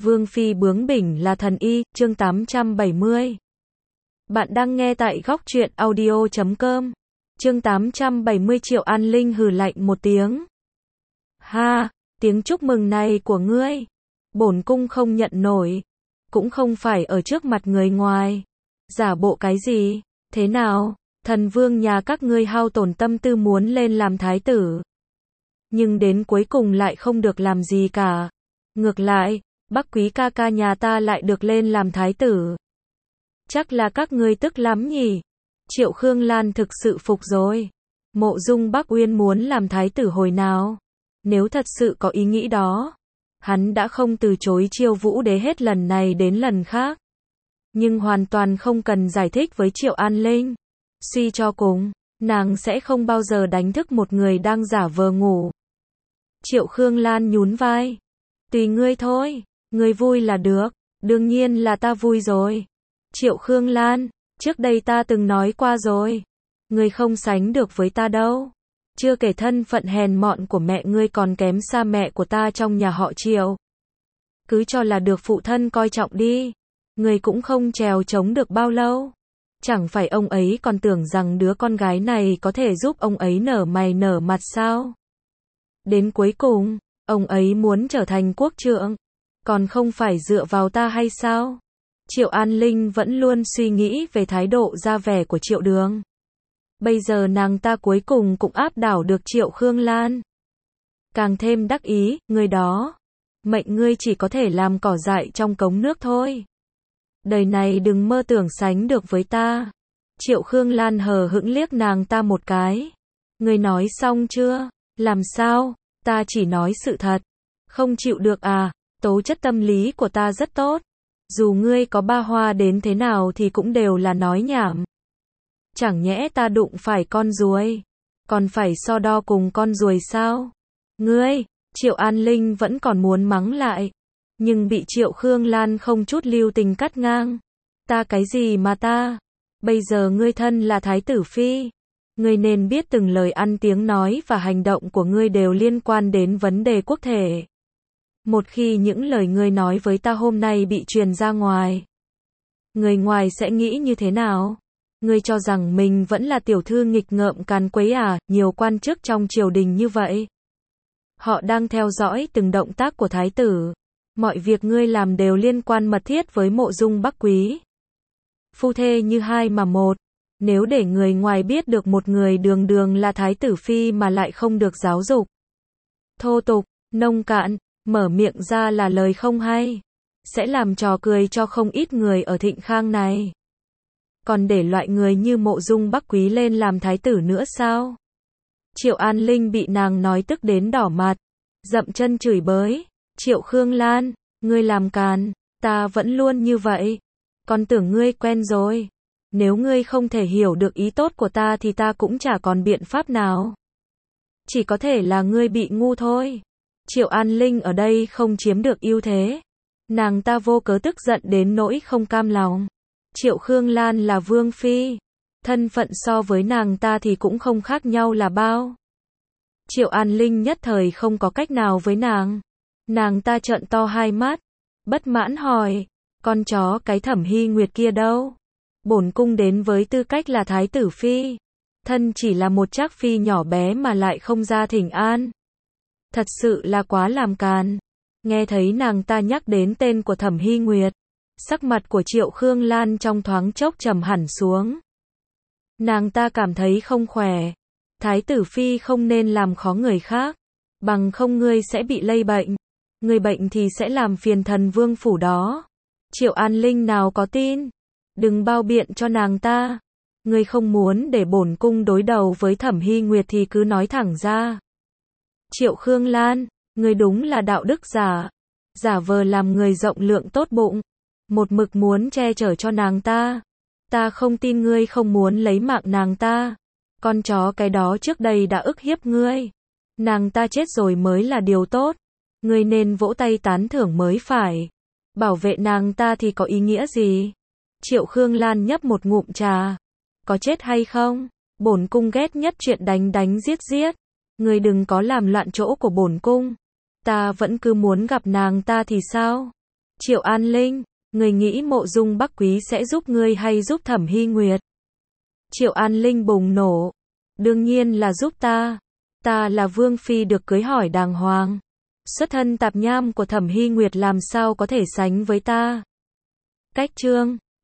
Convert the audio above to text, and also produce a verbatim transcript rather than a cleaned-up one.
Vương phi bướng bỉnh là thần y, chương tám trăm bảy mươi. Bạn đang nghe tại góc truyện audio chấm com. Chương tám trăm bảy mươi. Triệu An Linh hừ lạnh một tiếng. Ha, tiếng chúc mừng này của ngươi, bổn cung không nhận nổi, cũng không phải ở trước mặt người ngoài. Giả bộ cái gì? Thế nào? Thần vương nhà các ngươi hao tổn tâm tư muốn lên làm thái tử, nhưng đến cuối cùng lại không được làm gì cả. Ngược lại, Bắc Quý ca ca nhà ta lại được lên làm thái tử. Chắc là các ngươi tức lắm nhỉ? Triệu Khương Lan thực sự phục rồi. Mộ Dung Bắc Uyên muốn làm thái tử hồi nào? Nếu thật sự có ý nghĩ đó, hắn đã không từ chối Chiêu Vũ Đế hết lần này đến lần khác. Nhưng hoàn toàn không cần giải thích với Triệu An Linh. Suy cho cùng, nàng sẽ không bao giờ đánh thức một người đang giả vờ ngủ. Triệu Khương Lan nhún vai. Tùy ngươi thôi, ngươi vui là được, đương nhiên là ta vui rồi. Triệu Khương Lan, trước đây ta từng nói qua rồi, ngươi không sánh được với ta đâu. Chưa kể thân phận hèn mọn của mẹ ngươi còn kém xa mẹ của ta trong nhà họ Triệu. Cứ cho là được phụ thân coi trọng đi, ngươi cũng không trèo chống được bao lâu. Chẳng phải ông ấy còn tưởng rằng đứa con gái này có thể giúp ông ấy nở mày nở mặt sao? Đến cuối cùng, ông ấy muốn trở thành quốc trượng, còn không phải dựa vào ta hay sao? Triệu An Linh vẫn luôn suy nghĩ về thái độ ra vẻ của Triệu Đường. Bây giờ nàng ta cuối cùng cũng áp đảo được Triệu Khương Lan. Càng thêm đắc ý, người đó, mệnh ngươi chỉ có thể làm cỏ dại trong cống nước thôi. Đời này đừng mơ tưởng sánh được với ta. Triệu Khương Lan hờ hững liếc nàng ta một cái. Ngươi nói xong chưa? Làm sao? Ta chỉ nói sự thật. Không chịu được à? Tố chất tâm lý của ta rất tốt. Dù ngươi có ba hoa đến thế nào thì cũng đều là nói nhảm. Chẳng nhẽ ta đụng phải con ruồi, còn phải so đo cùng con ruồi sao? Ngươi, Triệu An Linh vẫn còn muốn mắng lại, nhưng bị Triệu Khương Lan không chút lưu tình cắt ngang. Ta cái gì mà ta? Bây giờ ngươi thân là thái tử phi. Ngươi nên biết từng lời ăn tiếng nói và hành động của ngươi đều liên quan đến vấn đề quốc thể. Một khi những lời ngươi nói với ta hôm nay bị truyền ra ngoài, người ngoài sẽ nghĩ như thế nào? Ngươi cho rằng mình vẫn là tiểu thư nghịch ngợm càn quấy à? Nhiều quan chức trong triều đình như vậy, họ đang theo dõi từng động tác của thái tử. Mọi việc ngươi làm đều liên quan mật thiết với Mộ Dung Bắc Quý. Phu thê như hai mà một. Nếu để người ngoài biết được một người đường đường là thái tử phi mà lại không được giáo dục, thô tục, nông cạn, mở miệng ra là lời không hay, sẽ làm trò cười cho không ít người ở Thịnh Khang này. Còn để loại người như Mộ Dung Bắc Quý lên làm thái tử nữa sao? Triệu An Linh bị nàng nói tức đến đỏ mặt, dậm chân chửi bới. Triệu Khương Lan, ngươi làm càn, ta vẫn luôn như vậy. Còn tưởng ngươi quen rồi. Nếu ngươi không thể hiểu được ý tốt của ta thì ta cũng chả còn biện pháp nào. Chỉ có thể là ngươi bị ngu thôi. Triệu An Linh ở đây không chiếm được ưu thế. Nàng ta vô cớ tức giận đến nỗi không cam lòng. Triệu Khương Lan là vương phi, thân phận so với nàng ta thì cũng không khác nhau là bao. Triệu An Linh nhất thời không có cách nào với nàng. Nàng ta trợn to hai mắt, bất mãn hỏi, con chó cái Thẩm Hy Nguyệt kia đâu? Bổn cung đến với tư cách là thái tử phi, thân chỉ là một trác phi nhỏ bé mà lại không ra thỉnh an. Thật sự là quá làm càn. Nghe thấy nàng ta nhắc đến tên của Thẩm Hy Nguyệt, sắc mặt của Triệu Khương Lan trong thoáng chốc trầm hẳn xuống. Nàng ta cảm thấy không khỏe. Thái tử phi không nên làm khó người khác, bằng không ngươi sẽ bị lây bệnh. Người bệnh thì sẽ làm phiền thần vương phủ đó. Triệu An Linh nào có tin. Đừng bao biện cho nàng ta. Ngươi không muốn để bổn cung đối đầu với Thẩm Hy Nguyệt thì cứ nói thẳng ra. Triệu Khương Lan, ngươi đúng là đạo đức giả. Giả vờ làm người rộng lượng tốt bụng, một mực muốn che chở cho nàng ta. Ta không tin ngươi không muốn lấy mạng nàng ta. Con chó cái đó trước đây đã ức hiếp ngươi. Nàng ta chết rồi mới là điều tốt. Ngươi nên vỗ tay tán thưởng mới phải. Bảo vệ nàng ta thì có ý nghĩa gì? Triệu Khương Lan nhấp một ngụm trà. Có chết hay không? Bổn cung ghét nhất chuyện đánh đánh giết giết. Ngươi đừng có làm loạn chỗ của bổn cung. Ta vẫn cứ muốn gặp nàng ta thì sao? Triệu An Linh, người nghĩ Mộ Dung Bắc Quý sẽ giúp ngươi hay giúp Thẩm Hy Nguyệt? Triệu An Linh bùng nổ. Đương nhiên là giúp ta. Ta là Vương Phi được cưới hỏi đàng hoàng. Xuất thân tạp nham của Thẩm Hy Nguyệt làm sao có thể sánh với ta. Cách chương